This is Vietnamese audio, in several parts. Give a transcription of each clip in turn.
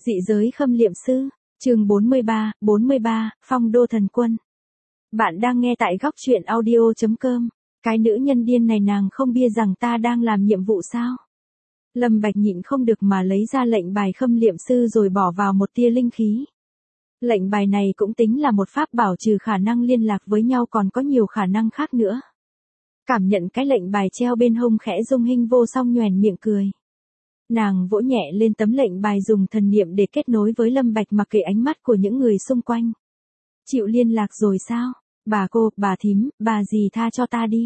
Dị giới khâm liệm sư, chương 43, Phong đô thần quân. Bạn đang nghe tại góc truyện audio.com. Cái nữ nhân điên này nàng không bia rằng ta đang làm nhiệm vụ sao? Lâm Bạch nhịn không được mà lấy ra lệnh bài khâm liệm sư rồi bỏ vào một tia linh khí. Lệnh bài này cũng tính là một pháp bảo, trừ khả năng liên lạc với nhau còn có nhiều khả năng khác nữa. Cảm nhận cái lệnh bài treo bên hông, khẽ Dung Hinh Vô Song nhoẻn miệng cười. Nàng vỗ nhẹ lên tấm lệnh bài, dùng thần niệm để kết nối với Lâm Bạch mặc kệ ánh mắt của những người xung quanh. Chịu liên lạc rồi sao? Bà cô, bà thím, bà gì tha cho ta đi.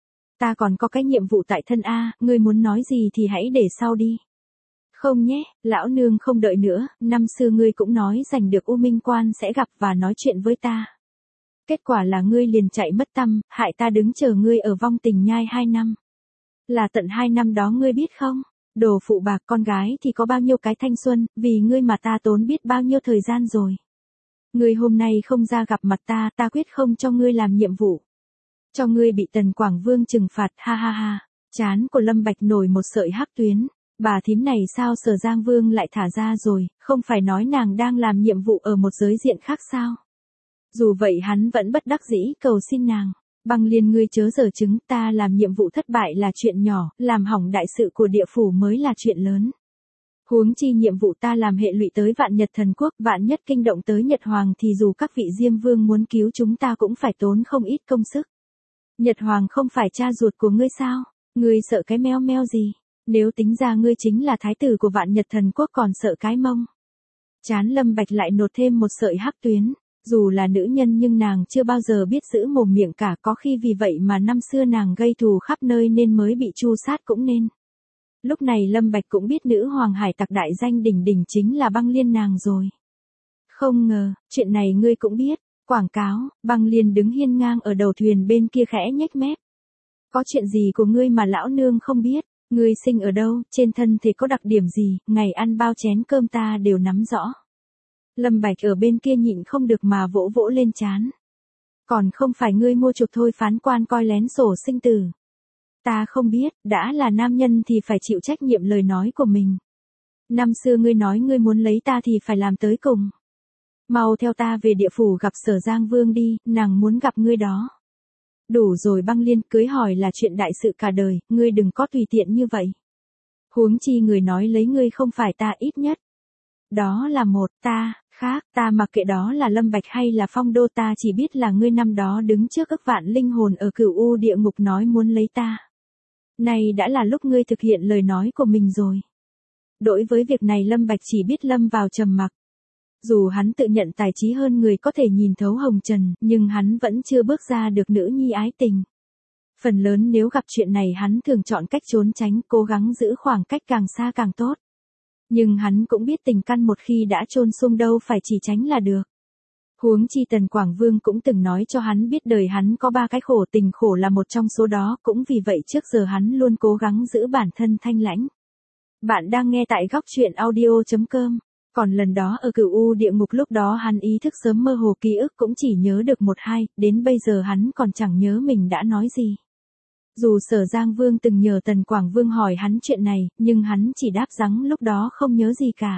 Ta còn có cái nhiệm vụ tại thân a, ngươi muốn nói gì thì hãy để sau đi. Không nhé, lão nương không đợi nữa, năm xưa ngươi cũng nói giành được U Minh Quan sẽ gặp và nói chuyện với ta. Kết quả là ngươi liền chạy mất tăm, hại ta đứng chờ ngươi ở vong tình nhai 2 năm. Là tận 2 năm đó ngươi biết không? Đồ phụ bạc, con gái thì có bao nhiêu cái thanh xuân, vì ngươi mà ta tốn biết bao nhiêu thời gian rồi. Ngươi hôm nay không ra gặp mặt ta, ta quyết không cho ngươi làm nhiệm vụ. Cho ngươi bị Tần Quảng Vương trừng phạt, ha ha ha. Trán của Lâm Bạch nổi một sợi hắc tuyến. Bà thím này sao Sở Giang Vương lại thả ra rồi, không phải nói nàng đang làm nhiệm vụ ở một giới diện khác sao? Dù vậy hắn vẫn bất đắc dĩ cầu xin nàng. Băng Liên, ngươi chớ giở chứng, ta làm nhiệm vụ thất bại là chuyện nhỏ, làm hỏng đại sự của địa phủ mới là chuyện lớn. Huống chi nhiệm vụ ta làm hệ lụy tới vạn Nhật Thần Quốc, vạn nhất kinh động tới Nhật Hoàng thì dù các vị Diêm Vương muốn cứu chúng ta cũng phải tốn không ít công sức. Nhật Hoàng không phải cha ruột của ngươi sao? Ngươi sợ cái meo meo gì? Nếu tính ra ngươi chính là thái tử của vạn Nhật Thần Quốc còn sợ cái mông. Trán Lâm Bạch lại nột thêm một sợi hắc tuyến. Dù là nữ nhân nhưng nàng chưa bao giờ biết giữ mồm miệng cả, có khi vì vậy mà năm xưa nàng gây thù khắp nơi nên mới bị tru sát cũng nên. Lúc này Lâm Bạch cũng biết nữ hoàng hải tặc đại danh đỉnh đỉnh chính là Băng Liên nàng rồi. Không ngờ, chuyện này ngươi cũng biết. Quảng cáo, Băng Liên đứng hiên ngang ở đầu thuyền bên kia khẽ nhếch mép. Có chuyện gì của ngươi mà lão nương không biết? Ngươi sinh ở đâu, trên thân thể có đặc điểm gì, ngày ăn bao chén cơm ta đều nắm rõ. Lâm Bạch ở bên kia nhịn không được mà vỗ vỗ lên trán. Còn không phải ngươi mua chuộc thôi, phán quan coi lén sổ sinh tử. Ta không biết, đã là nam nhân thì phải chịu trách nhiệm lời nói của mình. Năm xưa ngươi nói ngươi muốn lấy ta thì phải làm tới cùng. Mau theo ta về địa phủ gặp Sở Giang Vương đi, nàng muốn gặp ngươi đó. Đủ rồi Băng Liên, cưới hỏi là chuyện đại sự cả đời, ngươi đừng có tùy tiện như vậy. Huống chi người nói lấy ngươi không phải ta, ít nhất. Đó là một ta, khác, ta mặc kệ đó là Lâm Bạch hay là Phong đô, ta chỉ biết là ngươi năm đó đứng trước ức vạn linh hồn ở Cửu U địa ngục nói muốn lấy ta. Này đã là lúc ngươi thực hiện lời nói của mình rồi. Đối với việc này Lâm Bạch chỉ biết lâm vào trầm mặc. Dù hắn tự nhận tài trí hơn người, có thể nhìn thấu hồng trần, nhưng hắn vẫn chưa bước ra được nữ nhi ái tình. Phần lớn nếu gặp chuyện này hắn thường chọn cách trốn tránh, cố gắng giữ khoảng cách càng xa càng tốt. Nhưng hắn cũng biết tình căn một khi đã chôn sung đâu phải chỉ tránh là được. Huống chi Tần Quảng Vương cũng từng nói cho hắn biết đời hắn có 3 cái khổ, tình khổ là một trong số đó, cũng vì vậy trước giờ hắn luôn cố gắng giữ bản thân thanh lãnh. Bạn đang nghe tại góc truyện audio.com. Còn lần đó ở Cửu U địa ngục, lúc đó hắn ý thức sớm mơ hồ, ký ức cũng chỉ nhớ được 1-2, đến bây giờ hắn còn chẳng nhớ mình đã nói gì. Dù Sở Giang Vương từng nhờ Tần Quảng Vương hỏi hắn chuyện này, nhưng hắn chỉ đáp rằng lúc đó không nhớ gì cả.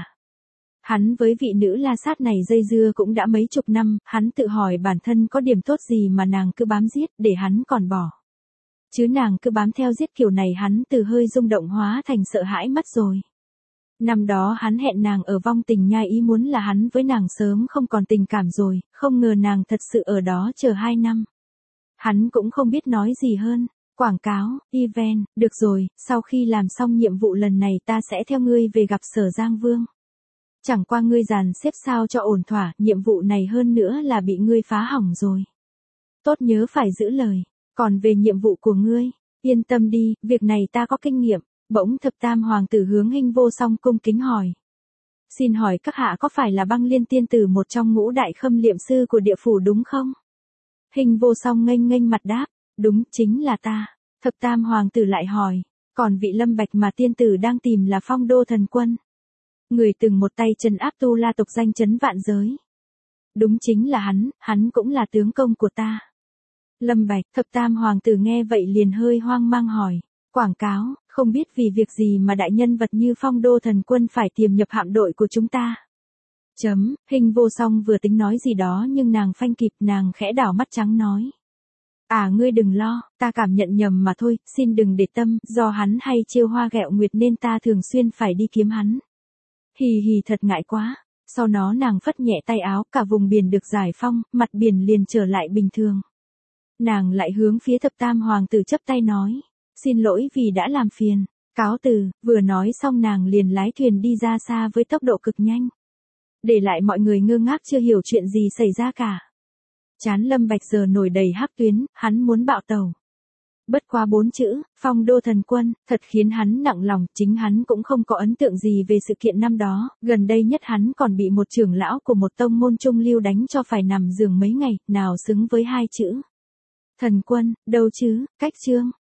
Hắn với vị nữ la sát này dây dưa cũng đã mấy chục năm, hắn tự hỏi bản thân có điểm tốt gì mà nàng cứ bám giết, để hắn còn bỏ. Chứ nàng cứ bám theo giết kiểu này hắn từ hơi rung động hóa thành sợ hãi mất rồi. Năm đó hắn hẹn nàng ở vong tình nhai, ý muốn là hắn với nàng sớm không còn tình cảm rồi, không ngờ nàng thật sự ở đó chờ 2 năm. Hắn cũng không biết nói gì hơn. Quảng cáo, event, được rồi, sau khi làm xong nhiệm vụ lần này ta sẽ theo ngươi về gặp Sở Giang Vương. Chẳng qua ngươi dàn xếp sao cho ổn thỏa, nhiệm vụ này hơn nữa là bị ngươi phá hỏng rồi. Tốt nhớ phải giữ lời, còn về nhiệm vụ của ngươi, yên tâm đi, việc này ta có kinh nghiệm. Bỗng Thập Tam Hoàng tử hướng Hinh Vô Song cung kính hỏi. Xin hỏi các hạ có phải là Băng Liên tiên tử, một trong ngũ đại khâm liệm sư của địa phủ đúng không? Hinh Vô Song nghênh nghênh mặt đáp. Đúng, chính là ta. Thập Tam Hoàng tử lại hỏi. Còn vị Lâm Bạch mà tiên tử đang tìm là Phong đô thần quân. Người từng một tay trấn áp Tu La tộc, danh chấn vạn giới. Đúng, chính là hắn cũng là tướng công của ta. Lâm Bạch. Thập Tam Hoàng tử nghe vậy liền hơi hoang mang hỏi. Quảng cáo, không biết vì việc gì mà đại nhân vật như Phong đô thần quân phải tiềm nhập hạm đội của chúng ta. Hình vô song vừa tính nói gì đó nhưng nàng phanh kịp, nàng khẽ đảo mắt trắng nói. Ngươi đừng lo, ta cảm nhận nhầm mà thôi, xin đừng để tâm, do hắn hay trêu hoa ghẹo nguyệt nên ta thường xuyên phải đi kiếm hắn. Hì hì thật ngại quá. Sau đó nàng phất nhẹ tay áo, cả vùng biển được giải phong, mặt biển liền trở lại bình thường. Nàng lại hướng phía thập tam hoàng tử chắp tay nói. Xin lỗi vì đã làm phiền. Cáo từ, vừa nói xong nàng liền lái thuyền đi ra xa với tốc độ cực nhanh. Để lại mọi người ngơ ngác chưa hiểu chuyện gì xảy ra cả. Trán Lâm Bạch giờ nổi đầy hắc tuyến, hắn muốn bạo tàu. Bất quá 4 chữ, Phong Đô Thần Quân, thật khiến hắn nặng lòng, chính hắn cũng không có ấn tượng gì về sự kiện năm đó, gần đây nhất hắn còn bị một trưởng lão của một tông môn trung lưu đánh cho phải nằm giường mấy ngày, nào xứng với 2 chữ. Thần Quân, đâu chứ, cách chương.